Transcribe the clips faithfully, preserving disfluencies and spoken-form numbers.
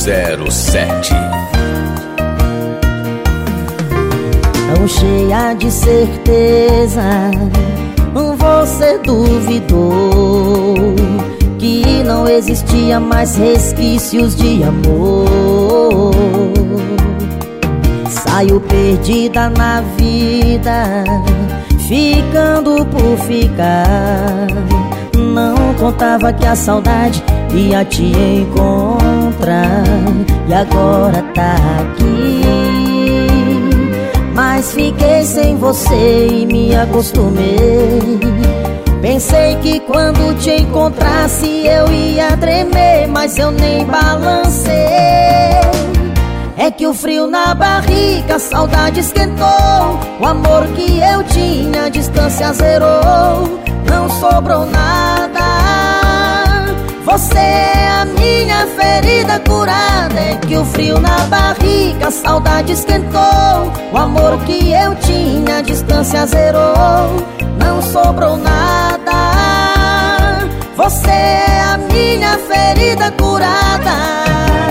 zero sete. Tão cheia de certeza, você duvidou que não existia mais resquícios de amor. Saiu perdida na vida, ficando por ficar. Não contava que a saudade ia te encontrar. E agora tá aqui, mas fiquei sem você e me acostumei. Pensei que quando te encontrasse eu ia tremer, mas eu nem balancei. É que o frio na barriga, a saudade esquentou. O amor que eu tinha, a distância zerou. Não sobrou nada. Você é a minha ferida curada. É que o frio na barriga, a saudade esquentou. O amor que eu tinha, a distância zerou. Não sobrou nada. Você é a minha ferida curada.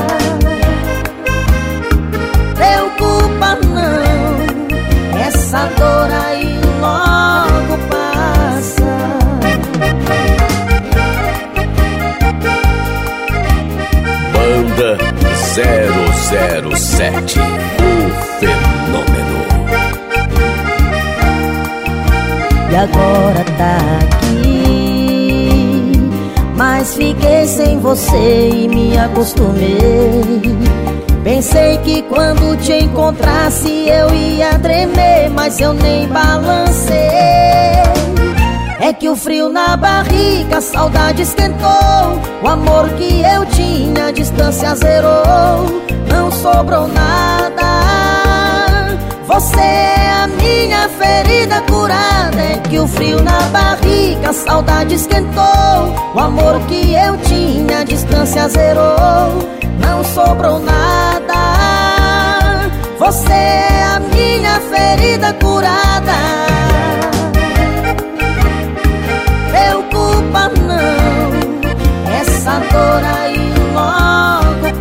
Preocupa não, essa dor aí logo passa. Banda zero zero sete, o fenômeno. E agora tá aqui, mas fiquei sem você e me acostumei. Pensei que quando te encontrasse eu ia tremer, mas eu nem balancei. É que o frio na barriga, a saudade esquentou. O amor que eu tinha, a distância zerou. Não sobrou nada. Você é a minha ferida curada. É que o frio na barriga, a saudade esquentou. O amor que eu tinha, a distância zerou. Não sobrou nada. Você é a minha ferida curada.